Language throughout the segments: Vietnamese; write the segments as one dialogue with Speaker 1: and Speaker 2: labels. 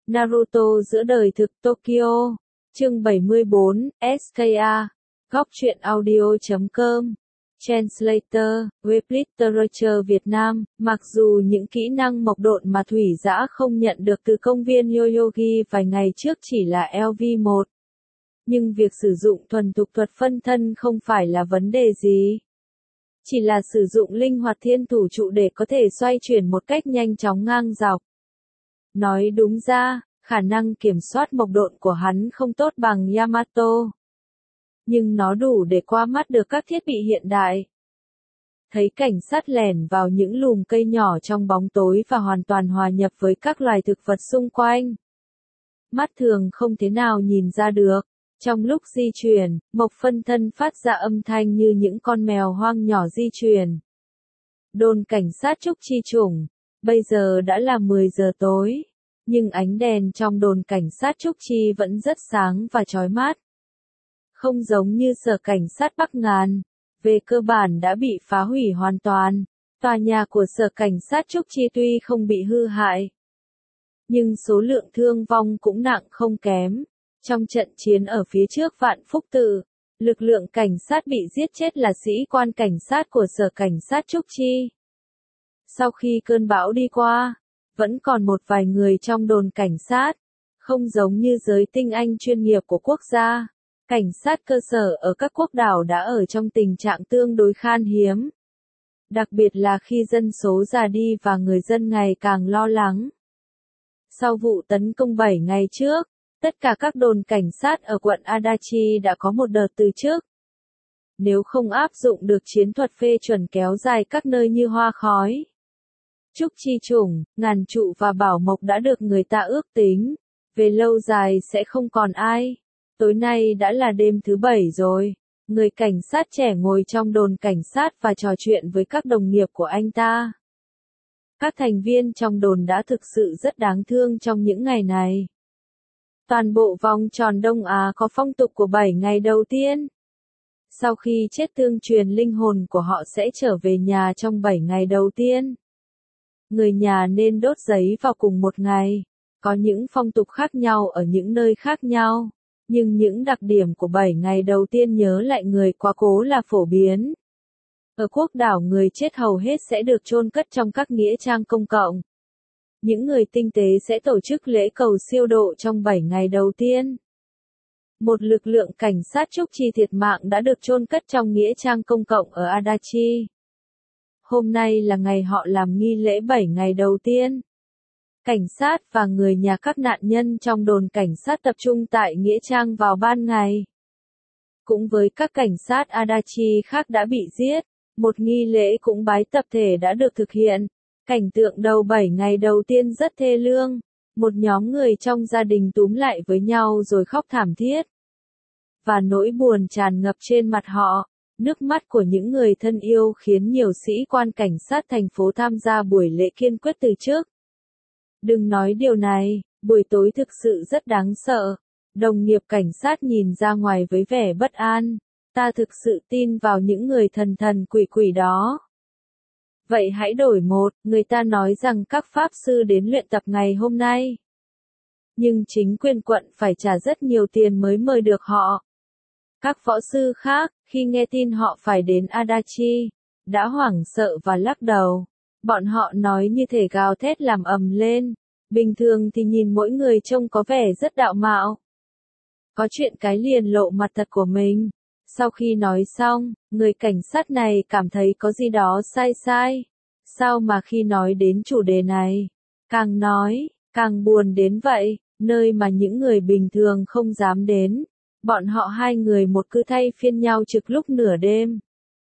Speaker 1: Naruto giữa đời thực Tokyo. Chương 74, SKA. Góc truyện audio.com. Translator, Web Literature Việt Nam. Mặc dù những kỹ năng mộc độn mà Thủy Dã không nhận được từ công viên Yoyogi vài ngày trước chỉ là LV1. Nhưng việc sử dụng thuần thục thuật phân thân không phải là vấn đề gì. Chỉ là sử dụng linh hoạt thiên thủ trụ để có thể xoay chuyển một cách nhanh chóng ngang dọc. Nói đúng ra, khả năng kiểm soát mộc độn của hắn không tốt bằng Yamato. Nhưng nó đủ để qua mắt được các thiết bị hiện đại. Thấy cảnh sát lẻn vào những lùm cây nhỏ trong bóng tối và hoàn toàn hòa nhập với các loài thực vật xung quanh. Mắt thường không thể nào nhìn ra được. Trong lúc di chuyển, mộc phân thân phát ra âm thanh như những con mèo hoang nhỏ di chuyển. Đồn cảnh sát Trúc Chi Chủng. Bây giờ đã là 10 giờ tối. Nhưng ánh đèn trong đồn cảnh sát Trúc Chi vẫn rất sáng và chói mắt. Không giống như sở cảnh sát Bắc Ngàn. Về cơ bản đã bị phá hủy hoàn toàn. Tòa nhà của sở cảnh sát Trúc Chi tuy không bị hư hại. Nhưng số lượng thương vong cũng nặng không kém. Trong trận chiến ở phía trước Vạn Phúc Tự, lực lượng cảnh sát bị giết chết là sĩ quan cảnh sát của sở cảnh sát Trúc Chi. Sau khi cơn bão đi qua, vẫn còn một vài người trong đồn cảnh sát, không giống như giới tinh anh chuyên nghiệp của quốc gia. Cảnh sát cơ sở ở các quốc đảo đã ở trong tình trạng tương đối khan hiếm. Đặc biệt là khi dân số già đi và người dân ngày càng lo lắng. Sau vụ tấn công 7 ngày trước, tất cả các đồn cảnh sát ở quận Adachi đã có một đợt từ chức. Nếu không áp dụng được chiến thuật phê chuẩn kéo dài các nơi như hoa khói, Trúc Chi Chủng, Ngàn Trụ và Bảo Mộc đã được người ta ước tính. Về lâu dài sẽ không còn ai. Tối nay đã là đêm thứ 7 rồi. Người cảnh sát trẻ ngồi trong đồn cảnh sát và trò chuyện với các đồng nghiệp của anh ta. Các thành viên trong đồn đã thực sự rất đáng thương trong những ngày này. Toàn bộ vòng tròn Đông Á có phong tục của 7 ngày đầu tiên. Sau khi chết tương truyền linh hồn của họ sẽ trở về nhà trong 7 ngày đầu tiên. Người nhà nên đốt giấy vào cùng một ngày. Có những phong tục khác nhau ở những nơi khác nhau. Nhưng những đặc điểm của 7 ngày đầu tiên nhớ lại người quá cố là phổ biến. Ở quốc đảo người chết hầu hết sẽ được chôn cất trong các nghĩa trang công cộng. Những người tinh tế sẽ tổ chức lễ cầu siêu độ trong 7 ngày đầu tiên. Một lực lượng cảnh sát Trúc Chi thiệt mạng đã được chôn cất trong nghĩa trang công cộng ở Adachi. Hôm nay là ngày họ làm nghi lễ 7 ngày đầu tiên. Cảnh sát và người nhà các nạn nhân trong đồn cảnh sát tập trung tại nghĩa trang vào ban ngày. Cũng với các cảnh sát Adachi khác đã bị giết, một nghi lễ cúng bái tập thể đã được thực hiện. Cảnh tượng đầu 7 ngày đầu tiên rất thê lương. Một nhóm người trong gia đình túm lại với nhau rồi khóc thảm thiết. Và nỗi buồn tràn ngập trên mặt họ. Nước mắt của những người thân yêu khiến nhiều sĩ quan cảnh sát thành phố tham gia buổi lễ kiên quyết từ chức. Đừng nói điều này, buổi tối thực sự rất đáng sợ. Đồng nghiệp cảnh sát nhìn ra ngoài với vẻ bất an. Ta thực sự tin vào những người thần thần quỷ quỷ đó. Vậy hãy đổi một, người ta nói rằng các pháp sư đến luyện tập ngày hôm nay. Nhưng chính quyền quận phải trả rất nhiều tiền mới mời được họ. Các võ sư khác, khi nghe tin họ phải đến Adachi, đã hoảng sợ và lắc đầu. Bọn họ nói như thể gào thét làm ầm lên. Bình thường thì nhìn mỗi người trông có vẻ rất đạo mạo. Có chuyện cái liền lộ mặt thật của mình. Sau khi nói xong, người cảnh sát này cảm thấy có gì đó sai sai. Sao mà khi nói đến chủ đề này, càng nói, càng buồn đến vậy, nơi mà những người bình thường không dám đến. Bọn họ hai người một cứ thay phiên nhau trực lúc nửa đêm.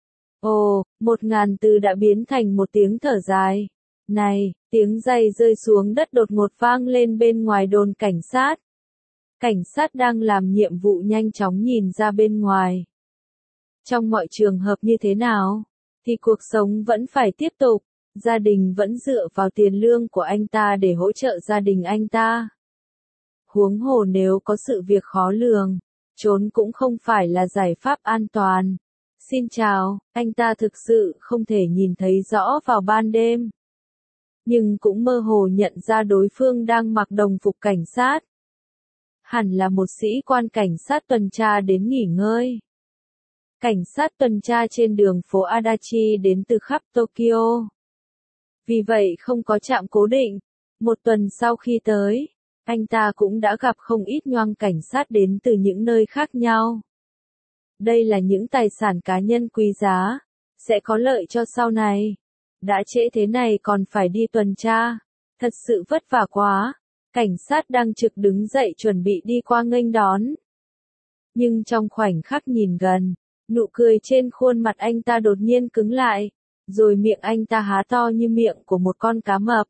Speaker 1: Ồ, 1000 từ đã biến thành một tiếng thở dài. Này, tiếng giày rơi xuống đất đột ngột vang lên bên ngoài đồn cảnh sát. Cảnh sát đang làm nhiệm vụ nhanh chóng nhìn ra bên ngoài. Trong mọi trường hợp như thế nào, thì cuộc sống vẫn phải tiếp tục. Gia đình vẫn dựa vào tiền lương của anh ta để hỗ trợ gia đình anh ta. Huống hồ nếu có sự việc khó lường, trốn cũng không phải là giải pháp an toàn. Xin chào, anh ta thực sự không thể nhìn thấy rõ vào ban đêm. nhưng cũng mơ hồ nhận ra đối phương đang mặc đồng phục cảnh sát. Hẳn là một sĩ quan cảnh sát tuần tra đến nghỉ ngơi. Cảnh sát tuần tra trên đường phố Adachi đến từ khắp Tokyo. Vì vậy không có trạm cố định. Một tuần sau khi tới, anh ta cũng đã gặp không ít nhoang cảnh sát đến từ những nơi khác nhau. Đây là những tài sản cá nhân quý giá, sẽ có lợi cho sau này. Đã trễ thế này còn phải đi tuần tra, thật sự vất vả quá. Cảnh sát đang trực đứng dậy chuẩn bị đi qua nghênh đón. Nhưng trong khoảnh khắc nhìn gần, nụ cười trên khuôn mặt anh ta đột nhiên cứng lại, rồi miệng anh ta há to như miệng của một con cá mập.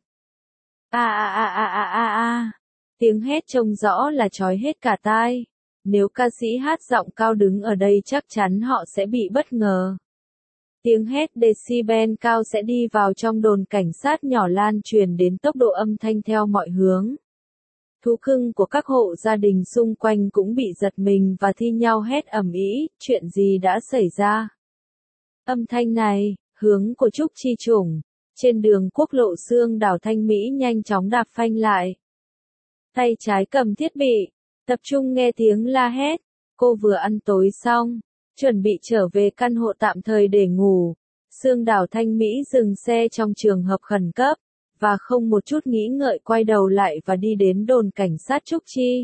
Speaker 1: Tiếng hét trông rõ là chói hết cả tai. Nếu ca sĩ hát giọng cao đứng ở đây chắc chắn họ sẽ bị bất ngờ. Tiếng hét decibel cao sẽ đi vào trong đồn cảnh sát nhỏ lan truyền đến tốc độ âm thanh theo mọi hướng. Thú cưng của các hộ gia đình xung quanh cũng bị giật mình và thi nhau hét ầm ĩ, chuyện gì đã xảy ra? Âm thanh này, hướng của Trúc Chi Chủng, trên đường quốc lộ Xương Đảo Thanh Mỹ nhanh chóng đạp phanh lại. Tay trái cầm thiết bị, tập trung nghe tiếng la hét, cô vừa ăn tối xong, chuẩn bị trở về căn hộ tạm thời để ngủ. Xương Đảo Thanh Mỹ dừng xe trong trường hợp khẩn cấp, và không một chút nghĩ ngợi quay đầu lại và đi đến đồn cảnh sát Trúc Chi.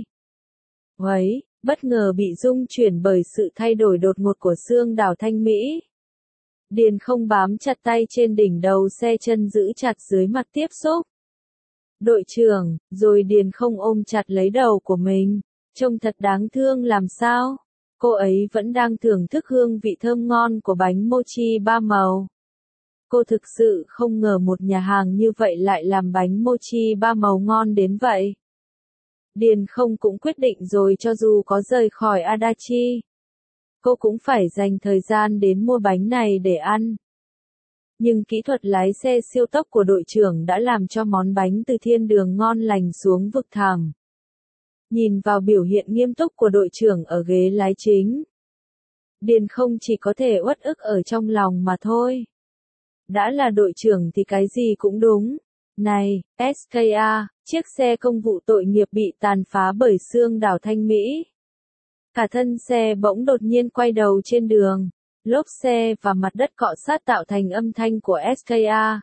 Speaker 1: Ấy, bất ngờ bị rung chuyển bởi sự thay đổi đột ngột của Xương Đảo Thanh Mỹ. Điền không bám chặt tay trên đỉnh đầu xe, chân giữ chặt dưới mặt tiếp xúc. Đội trưởng, rồi Điền không ôm chặt lấy đầu của mình, trông thật đáng thương làm sao. Cô ấy vẫn đang thưởng thức hương vị thơm ngon của bánh mochi ba màu. Cô thực sự không ngờ một nhà hàng như vậy lại làm bánh mochi ba màu ngon đến vậy. Điền không cũng quyết định rồi, cho dù có rời khỏi Adachi, cô cũng phải dành thời gian đến mua bánh này để ăn. Nhưng kỹ thuật lái xe siêu tốc của đội trưởng đã làm cho món bánh từ thiên đường ngon lành xuống vực thẳm. Nhìn vào biểu hiện nghiêm túc của đội trưởng ở ghế lái chính, Điền không chỉ có thể uất ức ở trong lòng mà thôi. Đã là đội trưởng thì cái gì cũng đúng. Này, SKA, chiếc xe công vụ tội nghiệp bị tàn phá bởi Xương Đảo Thanh Mỹ. Cả thân xe bỗng đột nhiên quay đầu trên đường, lốp xe và mặt đất cọ sát tạo thành âm thanh của SKA.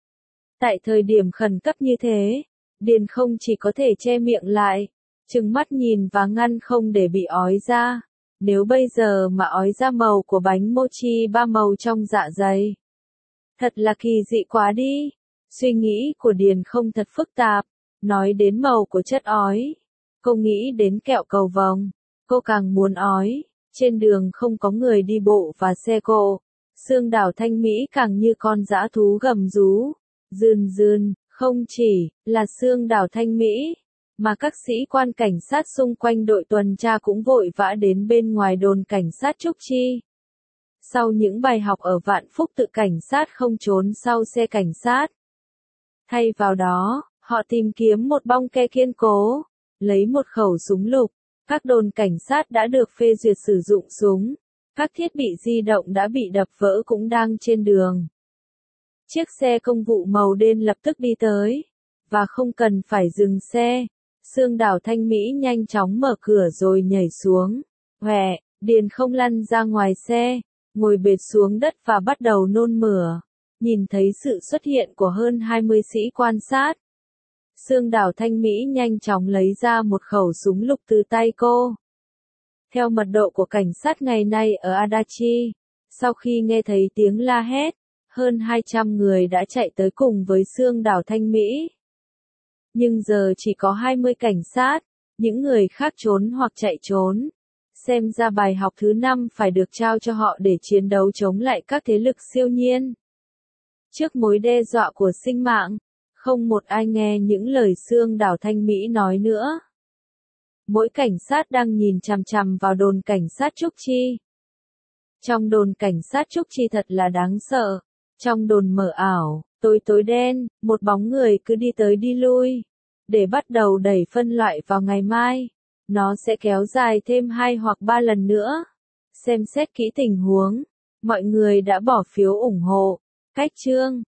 Speaker 1: Tại thời điểm khẩn cấp như thế, Điền không chỉ có thể che miệng lại, trừng mắt nhìn và ngăn không để bị ói ra. Nếu bây giờ mà ói ra màu của bánh mochi ba màu trong dạ dày, thật là kỳ dị quá đi. Suy nghĩ của Điền không thật phức tạp. Nói đến màu của chất ói, cô nghĩ đến kẹo cầu vồng. Cô càng muốn ói. Trên đường không có người đi bộ và xe cộ. Xương Đảo Thanh Mỹ càng như con dã thú gầm rú. Rườn rườn, không chỉ là Xương Đảo Thanh Mỹ, mà các sĩ quan cảnh sát xung quanh đội tuần tra cũng vội vã đến bên ngoài đồn cảnh sát Trúc Chi. Sau những bài học ở Vạn Phúc tự cảnh sát không trốn sau xe cảnh sát. Thay vào đó, họ tìm kiếm một bong ke kiên cố, lấy một khẩu súng lục. Các đồn cảnh sát đã được phê duyệt sử dụng súng. Các thiết bị di động đã bị đập vỡ cũng đang trên đường. Chiếc xe công vụ màu đen lập tức đi tới. Và không cần phải dừng xe, Xương Đảo Thanh Mỹ nhanh chóng mở cửa rồi nhảy xuống. Hòe, Điền không lăn ra ngoài xe, ngồi bệt xuống đất và bắt đầu nôn mửa. Nhìn thấy sự xuất hiện của hơn 20 sĩ quan sát, Xương Đảo Thanh Mỹ nhanh chóng lấy ra một khẩu súng lục từ tay cô. Theo mật độ của cảnh sát ngày nay ở Adachi, sau khi nghe thấy tiếng la hét, hơn 200 người đã chạy tới cùng với Xương Đảo Thanh Mỹ. Nhưng giờ chỉ có 20 cảnh sát, những người khác trốn hoặc chạy trốn. Xem ra bài học thứ 5 phải được trao cho họ để chiến đấu chống lại các thế lực siêu nhiên. Trước mối đe dọa của sinh mạng, không một ai nghe những lời Xương Đảo Thanh Mỹ nói nữa. Mỗi cảnh sát đang nhìn chằm chằm vào đồn cảnh sát Trúc Chi. Trong đồn cảnh sát Trúc Chi thật là đáng sợ. Trong đồn mờ ảo, tối tối đen, một bóng người cứ đi tới đi lui. Để bắt đầu đẩy phân loại vào ngày mai. Nó sẽ kéo dài thêm 2 hoặc 3 lần nữa. Xem xét kỹ tình huống. Mọi người đã bỏ phiếu ủng hộ. Cách chương